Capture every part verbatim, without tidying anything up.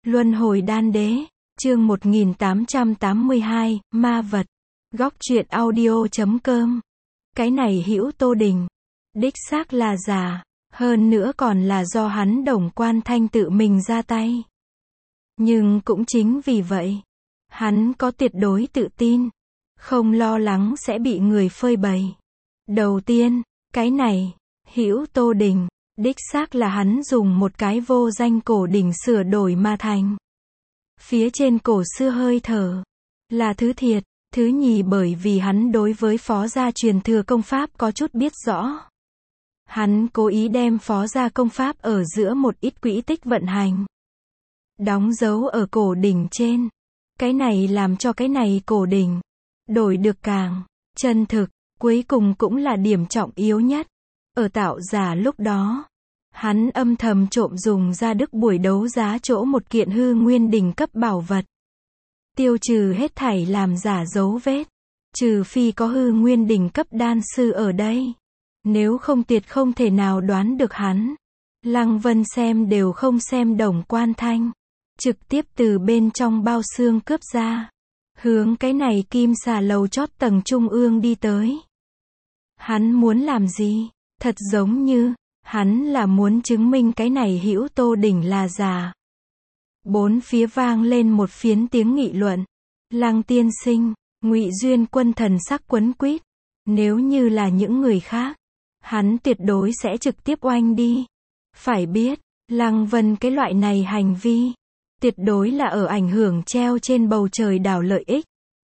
Luân hồi đan đế, chương một nghìn tám trăm tám mươi hai, ma vật. Góc truyện audio chấm com. Cái này hữu Tô Đình, đích xác là giả, hơn nữa còn là do hắn Đồng Quan Thanh tự mình ra tay. Nhưng cũng chính vì vậy, hắn có tuyệt đối tự tin, không lo lắng sẽ bị người phơi bày. Đầu tiên, cái này, hữu Tô Đình, đích xác là hắn dùng một cái vô danh cổ đỉnh sửa đổi mà thành. Phía trên cổ xưa hơi thở, là thứ thiệt. Thứ nhì bởi vì hắn đối với phó gia truyền thừa công pháp có chút biết rõ. Hắn cố ý đem phó gia công pháp ở giữa một ít quỹ tích vận hành, đóng dấu ở cổ đỉnh trên. Cái này làm cho cái này cổ đỉnh đổi được càng chân thực, cuối cùng cũng là điểm trọng yếu nhất. Ở tạo giả lúc đó, hắn âm thầm trộm dùng ra đức buổi đấu giá chỗ một kiện hư nguyên đỉnh cấp bảo vật. Tiêu trừ hết thảy làm giả dấu vết, trừ phi có hư nguyên đỉnh cấp đan sư ở đây. Nếu không tuyệt không thể nào đoán được hắn. Lăng Vân xem đều không xem Đồng Quan Thanh, trực tiếp từ bên trong bao xương cướp ra, hướng cái này kim xà lầu chót tầng trung ương đi tới. Hắn muốn làm gì? Thật giống như, hắn là muốn chứng minh cái này hữu Tô Đỉnh là giả. Bốn phía vang lên một phiến tiếng nghị luận. Lăng tiên sinh, Ngụy Duyên Quân thần sắc quấn quýt. Nếu như là những người khác, hắn tuyệt đối sẽ trực tiếp oanh đi. Phải biết, Lăng Vân cái loại này hành vi, tuyệt đối là ở ảnh hưởng treo trên bầu trời đảo lợi ích.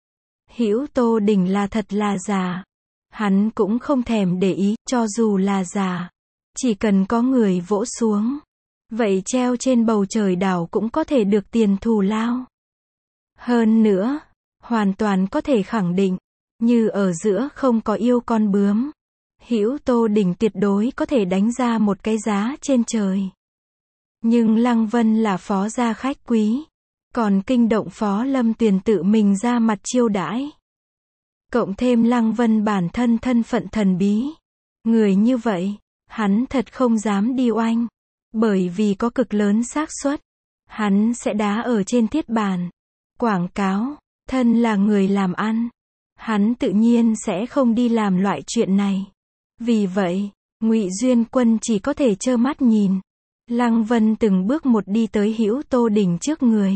Hữu Tô Đỉnh là thật là giả, hắn cũng không thèm để ý, cho dù là giả, chỉ cần có người vỗ xuống, vậy treo trên bầu trời đảo cũng có thể được tiền thù lao. Hơn nữa, hoàn toàn có thể khẳng định, như ở giữa không có yêu con bướm, hữu Tô Đỉnh tuyệt đối có thể đánh ra một cái giá trên trời. Nhưng Lăng Vân là phó gia khách quý, còn kinh động Phó Lâm Tuyền tự mình ra mặt chiêu đãi. Cộng thêm Lăng Vân bản thân thân phận thần bí, người như vậy, hắn thật không dám đi oanh. Bởi vì có cực lớn xác suất, hắn sẽ đá ở trên thiết bàn. Quảng cáo, thân là người làm ăn, hắn tự nhiên sẽ không đi làm loại chuyện này. Vì vậy, Ngụy Duyên Quân chỉ có thể trơ mắt nhìn. Lăng Vân từng bước một đi tới hữu Tô Đỉnh trước người.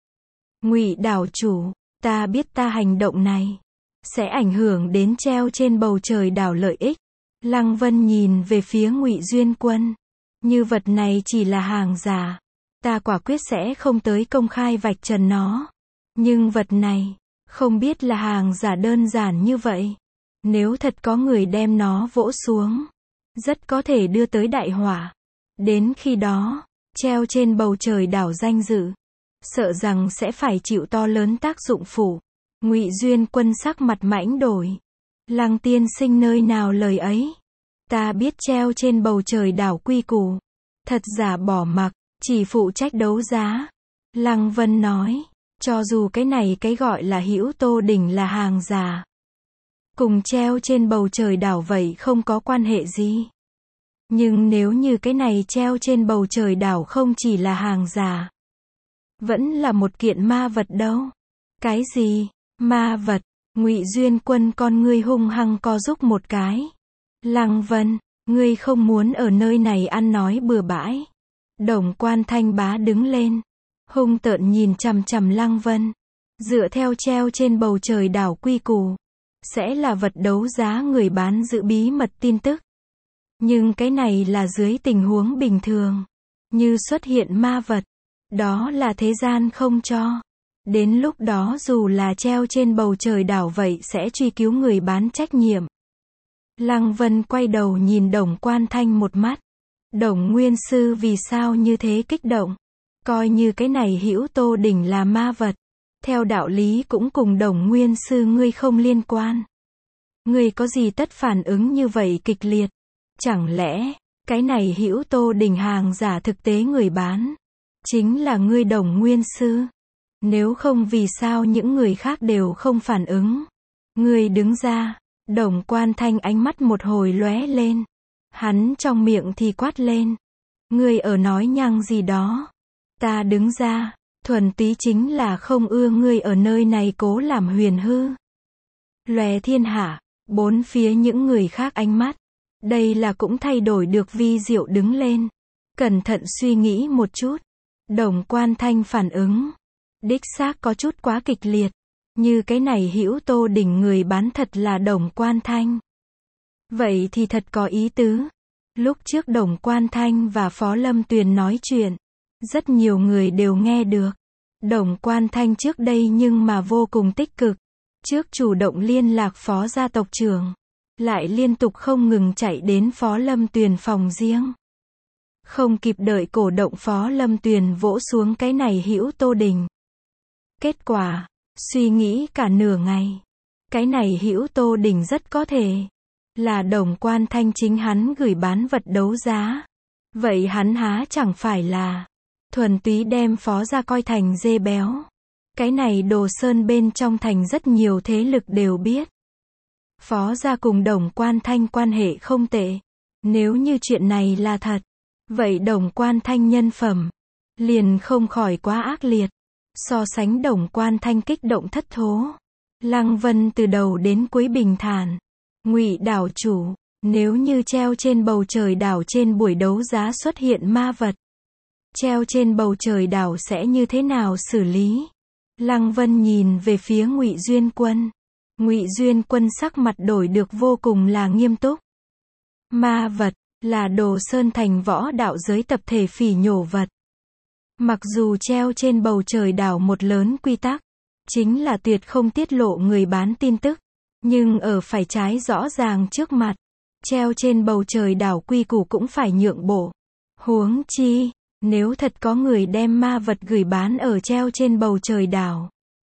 Ngụy đảo chủ, ta biết ta hành động này sẽ ảnh hưởng đến treo trên bầu trời đảo lợi ích. Lăng Vân nhìn về phía Ngụy Duyên Quân. Như vật này chỉ là hàng giả, ta quả quyết sẽ không tới công khai vạch trần nó. Nhưng vật này, không biết là hàng giả đơn giản như vậy. Nếu thật có người đem nó vỗ xuống, rất có thể đưa tới đại họa. Đến khi đó, treo trên bầu trời đảo danh dự, sợ rằng sẽ phải chịu to lớn tác dụng phụ. Ngụy Duyên Quân sắc mặt mãnh đổi. Lăng tiên sinh nơi nào lời ấy? Ta biết treo trên bầu trời đảo quy củ, thật giả bỏ mặc, chỉ phụ trách đấu giá. Lăng Vân nói, cho dù cái này cái gọi là hữu Tô Đỉnh là hàng giả, cùng treo trên bầu trời đảo vậy không có quan hệ gì. Nhưng nếu như cái này treo trên bầu trời đảo không chỉ là hàng giả, vẫn là một kiện ma vật đâu. Cái gì? Ma vật? Ngụy Duyên Quân con ngươi hung hăng co rúm một cái. Lăng Vân, ngươi không muốn ở nơi này ăn nói bừa bãi. Đồng Quan Thanh bá đứng lên, hung tợn nhìn chằm chằm Lăng Vân. Dựa theo treo trên bầu trời đảo quy củ, sẽ là vật đấu giá người bán giữ bí mật tin tức. Nhưng cái này là dưới tình huống bình thường, như xuất hiện ma vật, đó là thế gian không cho. Đến lúc đó dù là treo trên bầu trời đảo vậy sẽ truy cứu người bán trách nhiệm. Lăng Vân quay đầu nhìn Đồng Quan Thanh một mắt. Đồng Nguyên Sư vì sao như thế kích động? Coi như cái này hữu Tô Đỉnh là ma vật, theo đạo lý cũng cùng Đồng Nguyên Sư ngươi không liên quan. Ngươi có gì tất phản ứng như vậy kịch liệt? Chẳng lẽ, cái này hữu Tô Đỉnh hàng giả thực tế người bán chính là ngươi Đồng Nguyên Sư? Nếu không vì sao những người khác đều không phản ứng? Ngươi đứng ra. Đồng Quan Thanh ánh mắt một hồi lóe lên. Hắn trong miệng thì quát lên. Ngươi ở nói nhăng gì đó? Ta đứng ra, thuần túy chính là không ưa ngươi ở nơi này cố làm huyền hư. Lòe thiên hạ, bốn phía những người khác ánh mắt. Đây là cũng thay đổi được vi diệu đứng lên. Cẩn thận suy nghĩ một chút. Đồng Quan Thanh phản ứng. Đích xác có chút quá kịch liệt. Như cái này hữu Tô Đình người bán thật là Đồng Quan Thanh. Vậy thì thật có ý tứ. Lúc trước Đồng Quan Thanh và Phó Lâm Tuyền nói chuyện. Rất nhiều người đều nghe được. Đồng Quan Thanh trước đây nhưng mà vô cùng tích cực. Trước chủ động liên lạc Phó gia tộc trưởng. Lại liên tục không ngừng chạy đến Phó Lâm Tuyền phòng riêng. Không kịp đợi cổ động Phó Lâm Tuyền vỗ xuống cái này hữu Tô Đình. Kết quả, suy nghĩ cả nửa ngày. Cái này hữu Tô Đình rất có thể là Đồng Quan Thanh chính hắn gửi bán vật đấu giá. Vậy hắn há chẳng phải là thuần túy đem Phó gia coi thành dê béo. Cái này Đồ Sơn bên trong thành rất nhiều thế lực đều biết. Phó gia cùng Đồng Quan Thanh quan hệ không tệ. Nếu như chuyện này là thật, vậy Đồng Quan Thanh nhân phẩm liền không khỏi quá ác liệt. So sánh Đồng Quan Thanh kích động thất thố. Lăng Vân từ đầu đến cuối bình thản. Ngụy đảo chủ, nếu như treo trên bầu trời đảo trên buổi đấu giá xuất hiện ma vật, treo trên bầu trời đảo sẽ như thế nào xử lý? Lăng Vân nhìn về phía Ngụy Duyên Quân. Ngụy Duyên Quân sắc mặt đổi được vô cùng là nghiêm túc. Ma vật là Đồ Sơn thành võ đạo giới tập thể phỉ nhổ vật. Mặc dù treo trên bầu trời đảo một lớn quy tắc, chính là tuyệt không tiết lộ người bán tin tức, nhưng ở phải trái rõ ràng trước mặt, treo trên bầu trời đảo quy củ cũng phải nhượng bộ. Huống chi, nếu thật có người đem ma vật gửi bán ở treo trên bầu trời đảo,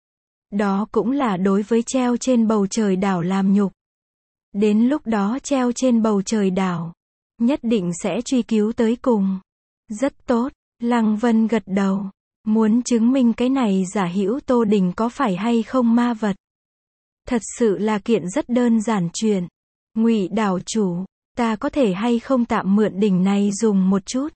đó cũng là đối với treo trên bầu trời đảo làm nhục. Đến lúc đó treo trên bầu trời đảo, nhất định sẽ truy cứu tới cùng. Rất tốt, Lăng Vân gật đầu. Muốn chứng minh cái này giả hữu Tô Đình có phải hay không ma vật. Thật sự là kiện rất đơn giản chuyện. Ngụy đảo chủ, ta có thể hay không tạm mượn đỉnh này dùng một chút?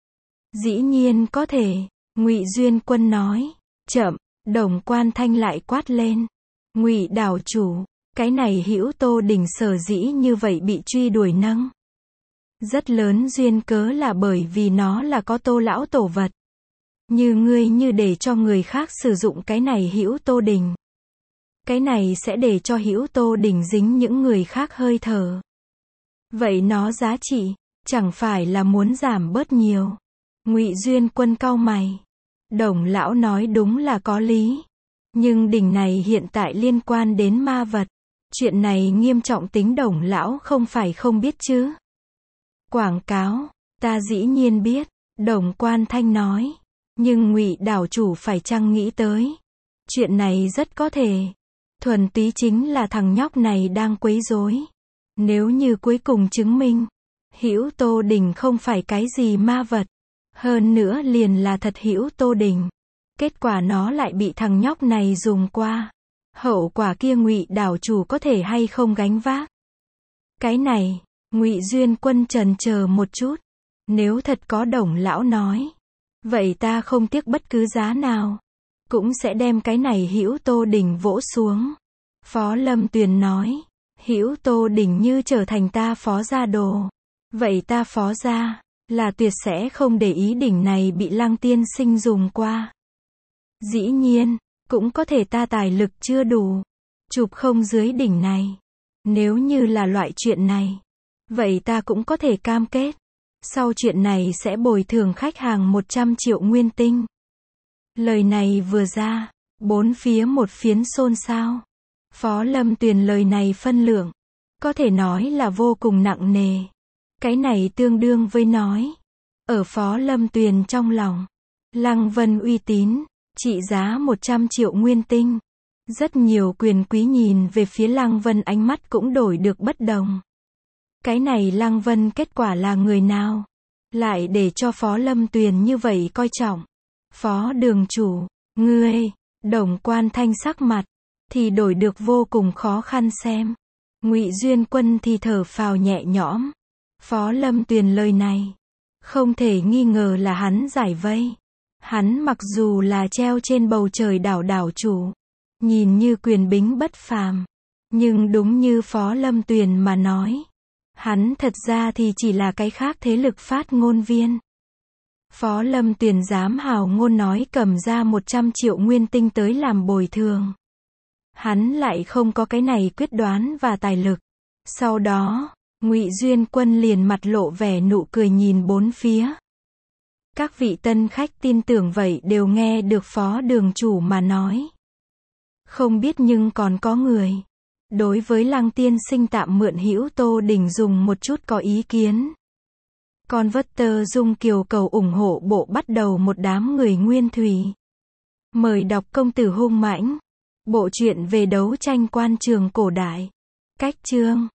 Dĩ nhiên có thể, Ngụy Duyên Quân nói. Chậm, Đồng Quan Thanh lại quát lên. Ngụy đảo chủ, cái này hữu Tô Đình sở dĩ như vậy bị truy đuổi nâng. Rất lớn duyên cớ là bởi vì nó là có Tô lão tổ vật. Như ngươi như để cho người khác sử dụng cái này hữu Tô Đình. Cái này sẽ để cho hữu Tô Đình dính những người khác hơi thở. Vậy nó giá trị, chẳng phải là muốn giảm bớt nhiều. Ngụy Duyên Quân cau mày. Đồng lão nói đúng là có lý. Nhưng đỉnh này hiện tại liên quan đến ma vật. Chuyện này nghiêm trọng tính Đồng lão không phải không biết chứ. Quảng cáo, ta dĩ nhiên biết. Đồng Quan Thanh nói. Nhưng Ngụy đảo chủ phải chăng nghĩ tới. Chuyện này rất có thể. Thuần túy chính là thằng nhóc này đang quấy rối. Nếu như cuối cùng chứng minh, hữu Tô Đình không phải cái gì ma vật. Hơn nữa liền là thật hữu Tô Đình. Kết quả nó lại bị thằng nhóc này dùng qua. Hậu quả kia Ngụy đảo chủ có thể hay không gánh vác. Cái này, Ngụy Duyên Quân chần chờ một chút. Nếu thật có Đồng lão nói, vậy ta không tiếc bất cứ giá nào, cũng sẽ đem cái này hữu Tô Đình vỗ xuống. Phó Lâm Tuyền nói, hữu Tô Đình như trở thành ta Phó gia đồ, vậy ta Phó gia là tuyệt sẽ không để ý đỉnh này bị Lăng tiên sinh dùng qua. Dĩ nhiên, cũng có thể ta tài lực chưa đủ, chụp không dưới đỉnh này. Nếu như là loại chuyện này, vậy ta cũng có thể cam kết, sau chuyện này sẽ bồi thường khách hàng một trăm triệu nguyên tinh. Lời này vừa ra, bốn phía một phiến xôn xao. Phó Lâm Tuyền lời này phân lượng, có thể nói là vô cùng nặng nề. Cái này tương đương với nói, ở Phó Lâm Tuyền trong lòng, Lăng Vân uy tín, trị giá một trăm triệu nguyên tinh. Rất nhiều quyền quý nhìn về phía Lăng Vân ánh mắt cũng đổi được bất đồng. Cái này Lăng Vân kết quả là người nào? Lại để cho Phó Lâm Tuyền như vậy coi trọng. Phó đường chủ, ngươi, Đồng Quan Thanh sắc mặt, thì đổi được vô cùng khó khăn xem. Ngụy Duyên Quân thì thở phào nhẹ nhõm. Phó Lâm Tuyền lời này, không thể nghi ngờ là hắn giải vây. Hắn mặc dù là treo trên bầu trời đảo đảo chủ, nhìn như quyền bính bất phàm, nhưng đúng như Phó Lâm Tuyền mà nói, hắn thật ra thì chỉ là cái khác thế lực phát ngôn viên. Phó Lâm Tuyền dám hào ngôn nói cầm ra một trăm triệu nguyên tinh tới làm bồi thường. Hắn lại không có cái này quyết đoán và tài lực. Sau đó, Ngụy Duyên Quân liền mặt lộ vẻ nụ cười nhìn bốn phía. Các vị tân khách tin tưởng vậy đều nghe được Phó đường chủ mà nói. Không biết nhưng còn có người đối với Lăng tiên sinh tạm mượn hữu Tô Đình dùng một chút có ý kiến. Converter Dung Kiều cầu ủng hộ bộ bắt đầu một đám người nguyên thủy. Mời đọc Công tử hung mãnh. Bộ truyện về đấu tranh quan trường cổ đại. Cách chương